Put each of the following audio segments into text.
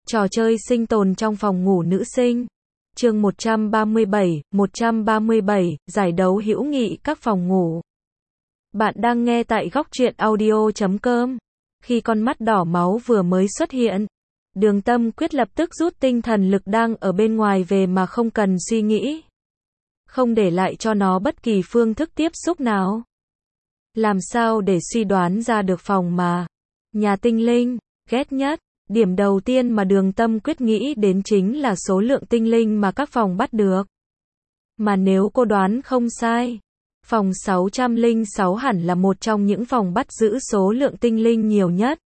Trò chơi sinh tồn trong phòng ngủ nữ sinh. Chương 137, giải đấu hữu nghị các phòng ngủ. Bạn đang nghe tại góc truyện audio.com. Khi con mắt đỏ máu vừa mới xuất hiện, Đường Tâm Quyết lập tức rút tinh thần lực đang ở bên ngoài về mà không cần suy nghĩ. Không để lại cho nó bất kỳ phương thức tiếp xúc nào. Làm sao để suy đoán ra được phòng mà nhà tinh linh ghét nhất? Điểm đầu tiên mà Đường Tâm Quyết nghĩ đến chính là số lượng tinh linh mà các phòng bắt được. Mà nếu cô đoán không sai, phòng 606 hẳn là một trong những phòng bắt giữ số lượng tinh linh nhiều nhất.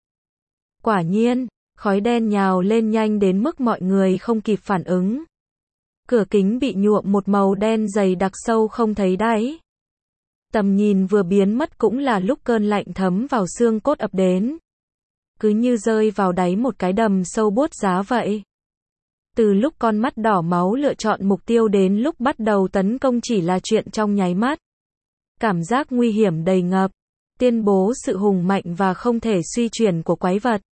Quả nhiên, khói đen nhào lên nhanh đến mức mọi người không kịp phản ứng. Cửa kính bị nhuộm một màu đen dày đặc sâu không thấy đáy. Tầm nhìn vừa biến mất cũng là lúc cơn lạnh thấm vào xương cốt ập đến. Cứ như rơi vào đáy một cái đầm sâu buốt giá vậy. Từ lúc con mắt đỏ máu lựa chọn mục tiêu đến lúc bắt đầu tấn công chỉ là chuyện trong nháy mắt. Cảm giác nguy hiểm đầy ngập, tuyên bố sự hùng mạnh và không thể suy chuyển của quái vật.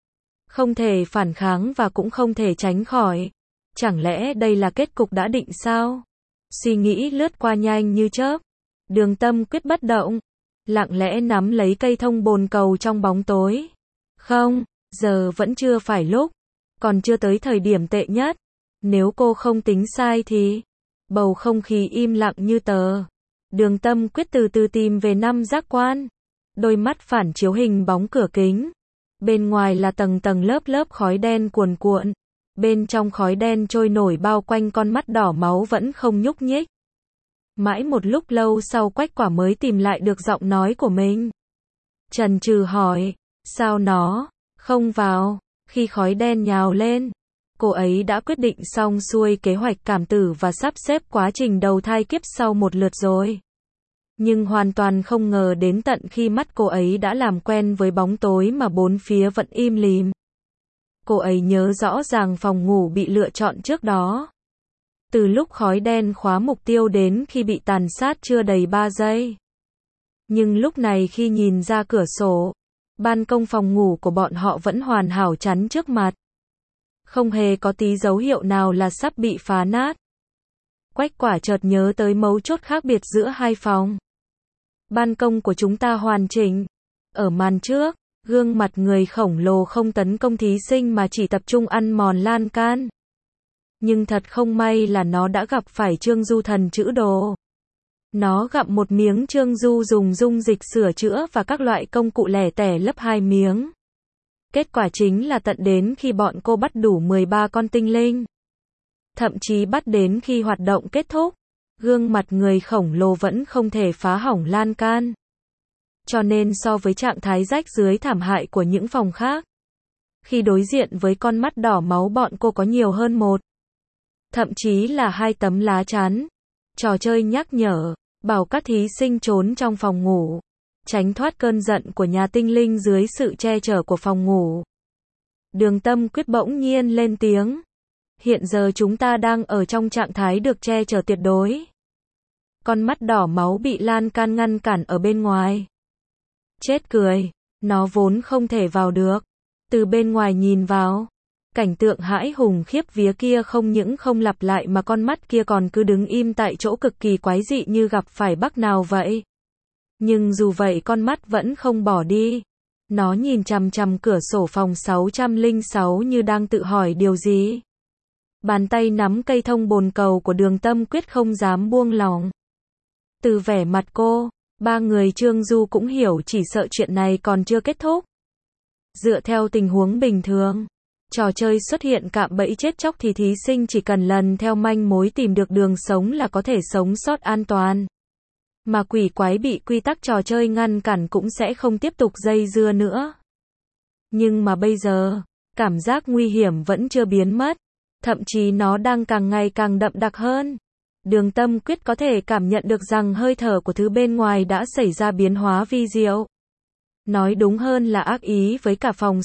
Không thể phản kháng và cũng không thể tránh khỏi. Chẳng lẽ đây là kết cục đã định sao? Suy nghĩ lướt qua nhanh như chớp. Đường Tâm Quyết bất động, lặng lẽ nắm lấy cây thông bồn cầu trong bóng tối. Không, giờ vẫn chưa phải lúc, còn chưa tới thời điểm tệ nhất. Nếu cô không tính sai thì... Bầu không khí im lặng như tờ. Đường Tâm Quyết từ từ tìm về năm giác quan. Đôi mắt phản chiếu hình bóng cửa kính. Bên ngoài là tầng tầng lớp lớp khói đen cuồn cuộn. Bên trong khói đen trôi nổi bao quanh con mắt đỏ máu vẫn không nhúc nhích. Mãi một lúc lâu sau Quách Quả mới tìm lại được giọng nói của mình. Chần chừ hỏi, sao nó không vào? Khi khói đen nhào lên, cô ấy đã quyết định xong xuôi kế hoạch cảm tử và sắp xếp quá trình đầu thai kiếp sau một lượt rồi. Nhưng hoàn toàn không ngờ đến tận khi mắt cô ấy đã làm quen với bóng tối mà bốn phía vẫn im lìm. Cô ấy nhớ rõ ràng phòng ngủ bị lựa chọn trước đó. Từ lúc khói đen khóa mục tiêu đến khi bị tàn sát chưa đầy 3 giây. Nhưng lúc này khi nhìn ra cửa sổ, ban công phòng ngủ của bọn họ vẫn hoàn hảo chắn trước mặt. Không hề có tí dấu hiệu nào là sắp bị phá nát. Quách Quả chợt nhớ tới mấu chốt khác biệt giữa hai phòng. Ban công của chúng ta hoàn chỉnh. Ở màn trước, gương mặt người khổng lồ không tấn công thí sinh mà chỉ tập trung ăn mòn lan can. Nhưng thật không may là nó đã gặp phải Trương Du thần chữ đồ. Nó gặm một miếng Trương Du dùng dung dịch sửa chữa và các loại công cụ lẻ tẻ lấp 2 miếng. Kết quả chính là tận đến khi bọn cô bắt đủ 13 con tinh linh. Thậm chí bắt đến khi hoạt động kết thúc, gương mặt người khổng lồ vẫn không thể phá hỏng lan can. Cho nên so với trạng thái rách rưới thảm hại của những phòng khác, khi đối diện với con mắt đỏ máu bọn cô có nhiều hơn một, thậm chí là 2 tấm lá chắn. Trò chơi nhắc nhở, bảo các thí sinh trốn trong phòng ngủ, tránh thoát cơn giận của nhà tinh linh dưới sự che chở của phòng ngủ. Đường Tâm Quyết bỗng nhiên lên tiếng. Hiện giờ chúng ta đang ở trong trạng thái được che chở tuyệt đối. Con mắt đỏ máu bị lan can ngăn cản ở bên ngoài. Chết cười, nó vốn không thể vào được. Từ bên ngoài nhìn vào, cảnh tượng hãi hùng khiếp vía kia không những không lặp lại mà con mắt kia còn cứ đứng im tại chỗ cực kỳ quái dị như gặp phải bác nào vậy. Nhưng dù vậy con mắt vẫn không bỏ đi. Nó nhìn chằm chằm cửa sổ phòng 606 như đang tự hỏi điều gì. Bàn tay nắm cây thông bồn cầu của Đường Tâm Quyết không dám buông lỏng. Từ vẻ mặt cô, 3 người Trương Du cũng hiểu chỉ sợ chuyện này còn chưa kết thúc. Dựa theo tình huống bình thường, trò chơi xuất hiện cạm bẫy chết chóc thì thí sinh chỉ cần lần theo manh mối tìm được đường sống là có thể sống sót an toàn. Mà quỷ quái bị quy tắc trò chơi ngăn cản cũng sẽ không tiếp tục dây dưa nữa. Nhưng mà bây giờ, cảm giác nguy hiểm vẫn chưa biến mất. Thậm chí nó đang càng ngày càng đậm đặc hơn. Đường Tâm Quyết có thể cảm nhận được rằng hơi thở của thứ bên ngoài đã xảy ra biến hóa vi diệu. Nói đúng hơn là ác ý với cả phòng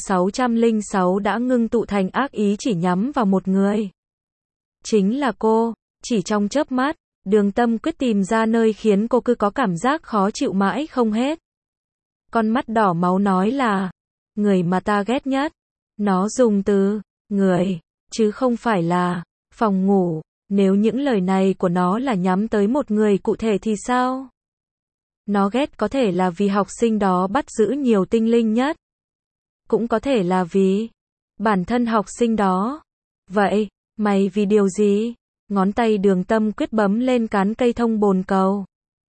606 đã ngưng tụ thành ác ý chỉ nhắm vào một người. Chính là cô. Chỉ trong chớp mắt, Đường Tâm Quyết tìm ra nơi khiến cô cứ có cảm giác khó chịu mãi không hết. Con mắt đỏ máu nói là người mà ta ghét nhất. Nó dùng từ người, chứ không phải là phòng ngủ. Nếu những lời này của nó là nhắm tới một người cụ thể thì sao? Nó ghét có thể là vì học sinh đó bắt giữ nhiều tinh linh nhất. Cũng có thể là vì bản thân học sinh đó. Vậy, mày vì điều gì? Ngón tay Đường Tâm Quyết bấm lên cán cây thông bồn cầu.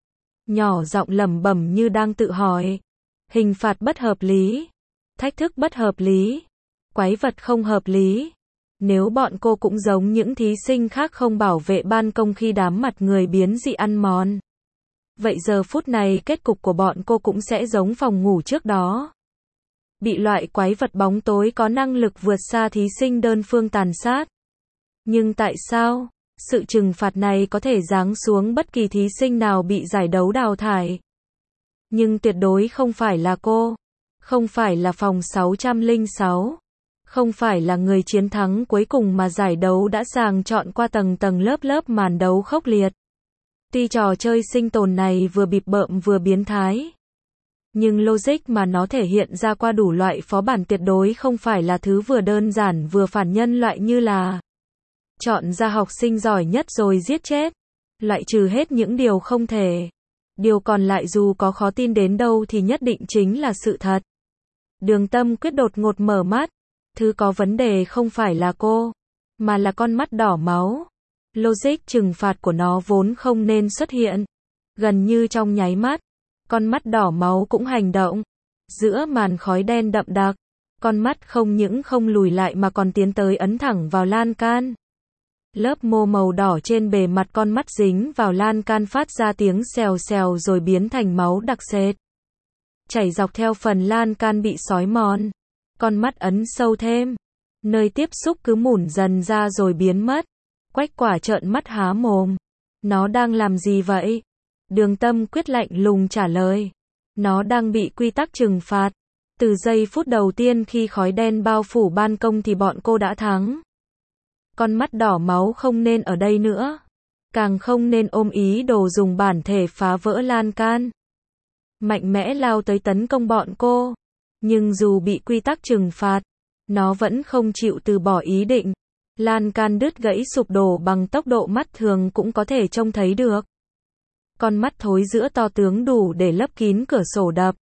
Nhỏ giọng lẩm bẩm như đang tự hỏi. Hình phạt bất hợp lý. Thách thức bất hợp lý. Quái vật không hợp lý. Nếu bọn cô cũng giống những thí sinh khác không bảo vệ ban công khi đám mặt người biến dị ăn mòn. Vậy giờ phút này kết cục của bọn cô cũng sẽ giống phòng ngủ trước đó. Bị loại quái vật bóng tối có năng lực vượt xa thí sinh đơn phương tàn sát. Nhưng tại sao, sự trừng phạt này có thể giáng xuống bất kỳ thí sinh nào bị giải đấu đào thải? Nhưng tuyệt đối không phải là cô. Không phải là phòng 606. Không phải là người chiến thắng cuối cùng mà giải đấu đã sàng chọn qua tầng tầng lớp lớp màn đấu khốc liệt. Tuy trò chơi sinh tồn này vừa bịp bợm vừa biến thái, nhưng logic mà nó thể hiện ra qua đủ loại phó bản tuyệt đối không phải là thứ vừa đơn giản vừa phản nhân loại như là chọn ra học sinh giỏi nhất rồi giết chết, loại trừ hết những điều không thể. Điều còn lại dù có khó tin đến đâu thì nhất định chính là sự thật. Đường Tâm Quyết đột ngột mở mắt. Thứ có vấn đề không phải là cô, mà là con mắt đỏ máu. Logic trừng phạt của nó vốn không nên xuất hiện. Gần như trong nháy mắt, con mắt đỏ máu cũng hành động. Giữa màn khói đen đậm đặc, con mắt không những không lùi lại mà còn tiến tới ấn thẳng vào lan can. Lớp mô màu đỏ trên bề mặt con mắt dính vào lan can phát ra tiếng xèo xèo rồi biến thành máu đặc sệt. Chảy dọc theo phần lan can bị xói mòn. Con mắt ấn sâu thêm. Nơi tiếp xúc cứ mủn dần ra rồi biến mất. Quách Quả trợn mắt há mồm. Nó đang làm gì vậy? Đường Tâm Quyết lạnh lùng trả lời. Nó đang bị quy tắc trừng phạt. Từ giây phút đầu tiên khi khói đen bao phủ ban công thì bọn cô đã thắng. Con mắt đỏ máu không nên ở đây nữa. Càng không nên ôm ý đồ dùng bản thể phá vỡ lan can. Mạnh mẽ lao tới tấn công bọn cô. Nhưng dù bị quy tắc trừng phạt, nó vẫn không chịu từ bỏ ý định. Lan can đứt gãy sụp đổ bằng tốc độ mắt thường cũng có thể trông thấy được. Con mắt thối giữa to tướng đủ để lấp kín cửa sổ đập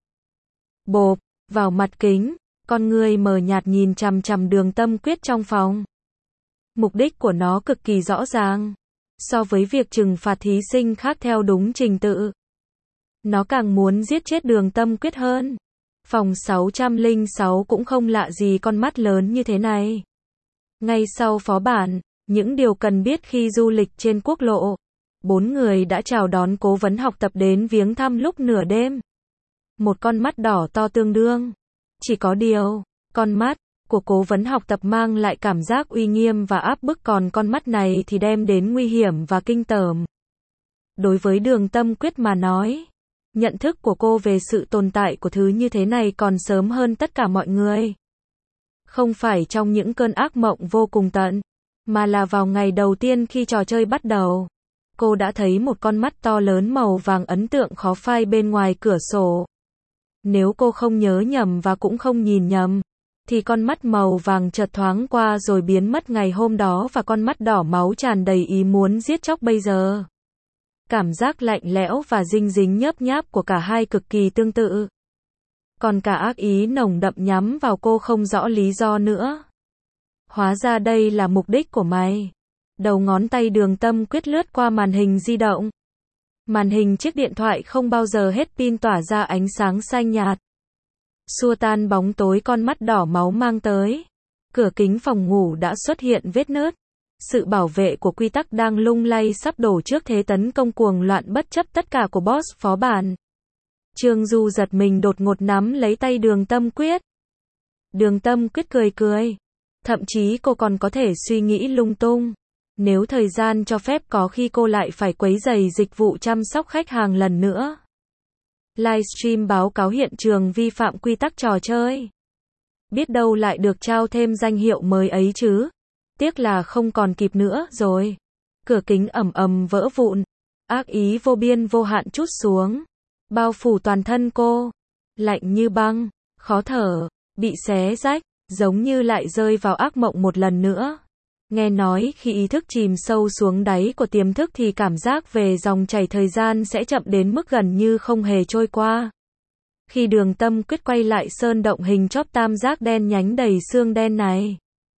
bộp vào mặt kính, con người mờ nhạt nhìn chằm chằm Đường Tâm Quyết trong phòng. Mục đích của nó cực kỳ rõ ràng. So với việc trừng phạt thí sinh khác theo đúng trình tự, nó càng muốn giết chết Đường Tâm Quyết hơn. Phòng 606 cũng không lạ gì con mắt lớn như thế này. Ngay sau phó bản, những điều cần biết khi du lịch trên quốc lộ. 4 người đã chào đón cố vấn học tập đến viếng thăm lúc nửa đêm. Một con mắt đỏ to tương đương. Chỉ có điều, con mắt của cố vấn học tập mang lại cảm giác uy nghiêm và áp bức, còn con mắt này thì đem đến nguy hiểm và kinh tởm. Đối với Đường Tâm Quyết mà nói, nhận thức của cô về sự tồn tại của thứ như thế này còn sớm hơn tất cả mọi người. Không phải trong những cơn ác mộng vô cùng tận, mà là vào ngày đầu tiên khi trò chơi bắt đầu. Cô đã thấy một con mắt to lớn màu vàng ấn tượng khó phai bên ngoài cửa sổ. Nếu cô không nhớ nhầm và cũng không nhìn nhầm, thì con mắt màu vàng chợt thoáng qua rồi biến mất ngày hôm đó và con mắt đỏ máu tràn đầy ý muốn giết chóc bây giờ. Cảm giác lạnh lẽo và dinh dính nhớp nháp của cả hai cực kỳ tương tự. Còn cả ác ý nồng đậm nhắm vào cô không rõ lý do nữa. Hóa ra đây là mục đích của mày. Đầu ngón tay Đường Tâm Quyết lướt qua màn hình di động. Màn hình chiếc điện thoại không bao giờ hết pin tỏa ra ánh sáng xanh nhạt. Xua tan bóng tối con mắt đỏ máu mang tới. Cửa kính phòng ngủ đã xuất hiện vết nứt. Sự bảo vệ của quy tắc đang lung lay sắp đổ trước thế tấn công cuồng loạn bất chấp tất cả của boss phó bản. Trương Du giật mình đột ngột nắm lấy tay Đường Tâm Quyết. Đường Tâm Quyết cười cười. Thậm chí cô còn có thể suy nghĩ lung tung. Nếu thời gian cho phép có khi cô lại phải quấy rầy dịch vụ chăm sóc khách hàng lần nữa. Livestream báo cáo hiện trường vi phạm quy tắc trò chơi. Biết đâu lại được trao thêm danh hiệu mới ấy chứ. Tiếc là không còn kịp nữa rồi. Cửa kính ầm ầm vỡ vụn. Ác ý vô biên vô hạn trút xuống. Bao phủ toàn thân cô. Lạnh như băng, khó thở, bị xé rách. giống như lại rơi vào ác mộng một lần nữa. Nghe nói khi ý thức chìm sâu xuống đáy của tiềm thức thì cảm giác về dòng chảy thời gian sẽ chậm đến mức gần như không hề trôi qua. Khi Đường Tâm Quyết quay lại sơn động hình chóp tam giác đen nhánh đầy xương đen này,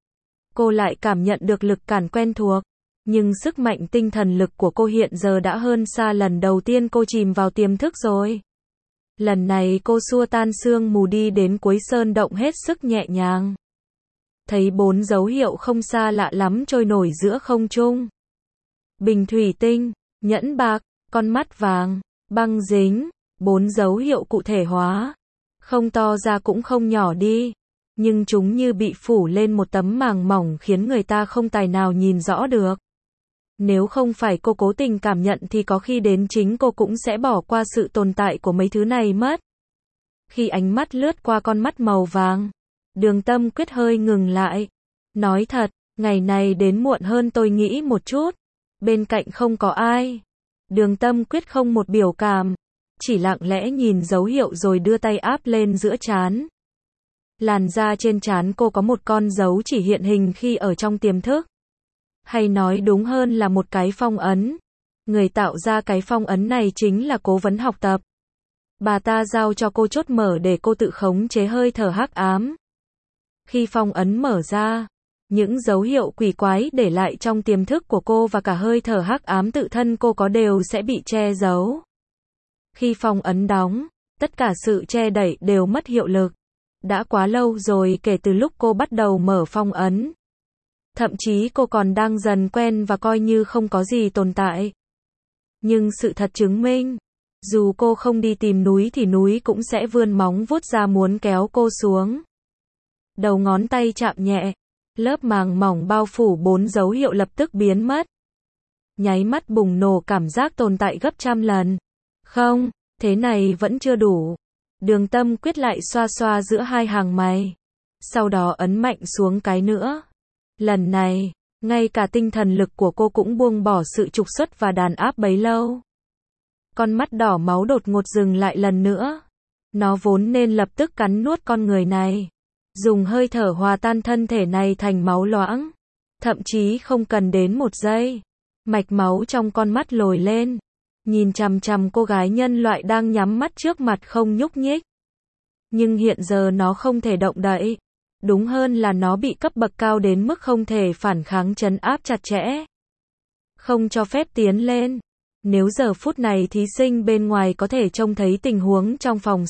cô lại cảm nhận được lực cản quen thuộc, nhưng sức mạnh tinh thần lực của cô hiện giờ đã hơn xa lần đầu tiên cô chìm vào tiềm thức rồi. Lần này cô xua tan sương mù đi đến cuối sơn động hết sức nhẹ nhàng. Thấy 4 dấu hiệu không xa lạ lắm trôi nổi giữa không trung. Bình thủy tinh, nhẫn bạc, con mắt vàng, băng dính, 4 dấu hiệu cụ thể hóa. Không to ra cũng không nhỏ đi, nhưng chúng như bị phủ lên một tấm màng mỏng khiến người ta không tài nào nhìn rõ được. Nếu không phải cô cố tình cảm nhận thì có khi đến chính cô cũng sẽ bỏ qua sự tồn tại của mấy thứ này mất. Khi ánh mắt lướt qua con mắt màu vàng, Đường Tâm Quyết hơi ngừng lại. Nói thật, ngày này đến muộn hơn tôi nghĩ một chút. Bên cạnh không có ai. Đường Tâm Quyết không một biểu cảm, chỉ lặng lẽ nhìn dấu hiệu rồi đưa tay áp lên giữa trán. Làn da trên trán cô có một con dấu chỉ hiện hình khi ở trong tiềm thức. Hay nói đúng hơn là một cái phong ấn. Người tạo ra cái phong ấn này chính là cố vấn học tập. Bà ta giao cho cô chốt mở để cô tự khống chế hơi thở hắc ám. Khi phong ấn mở ra, những dấu hiệu quỷ quái để lại trong tiềm thức của cô và cả hơi thở hắc ám tự thân cô có đều sẽ bị che giấu. Khi phong ấn đóng, tất cả sự che đậy đều mất hiệu lực. Đã quá lâu rồi kể từ lúc cô bắt đầu mở phong ấn. Thậm chí cô còn đang dần quen và coi như không có gì tồn tại. Nhưng sự thật chứng minh, dù cô không đi tìm núi thì núi cũng sẽ vươn móng vuốt ra muốn kéo cô xuống. Đầu ngón tay chạm nhẹ, lớp màng mỏng bao phủ 4 dấu hiệu lập tức biến mất. Nháy mắt bùng nổ cảm giác tồn tại gấp trăm lần. Không, thế này vẫn chưa đủ. Đường Tâm Quyết lại xoa xoa giữa hai hàng mày. Sau đó ấn mạnh xuống cái nữa. Lần này, ngay cả tinh thần lực của cô cũng buông bỏ sự trục xuất và đàn áp bấy lâu. Con mắt đỏ máu đột ngột dừng lại lần nữa. Nó vốn nên lập tức cắn nuốt con người này. Dùng hơi thở hòa tan thân thể này thành máu loãng. Thậm chí không cần đến một giây. Mạch máu trong con mắt lồi lên. Nhìn chằm chằm cô gái nhân loại đang nhắm mắt trước mặt không nhúc nhích. Nhưng hiện giờ nó không thể động đậy. Đúng hơn là nó bị cấp bậc cao đến mức không thể phản kháng trấn áp chặt chẽ. Không cho phép tiến lên. Nếu giờ phút này thí sinh bên ngoài có thể trông thấy tình huống trong phòng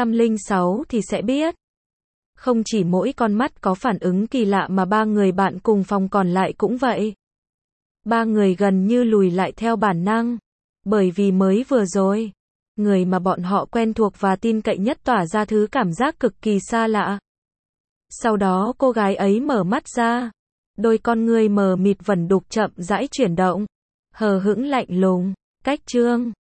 606 thì sẽ biết. Không chỉ mỗi con mắt có phản ứng kỳ lạ mà 3 người bạn cùng phòng còn lại cũng vậy. 3 người gần như lùi lại theo bản năng. Bởi vì mới vừa rồi, người mà bọn họ quen thuộc và tin cậy nhất tỏa ra thứ cảm giác cực kỳ xa lạ. Sau đó cô gái ấy mở mắt ra. Đôi con ngươi mờ mịt vẩn đục chậm rãi chuyển động. Hờ hững lạnh lùng, cách trương.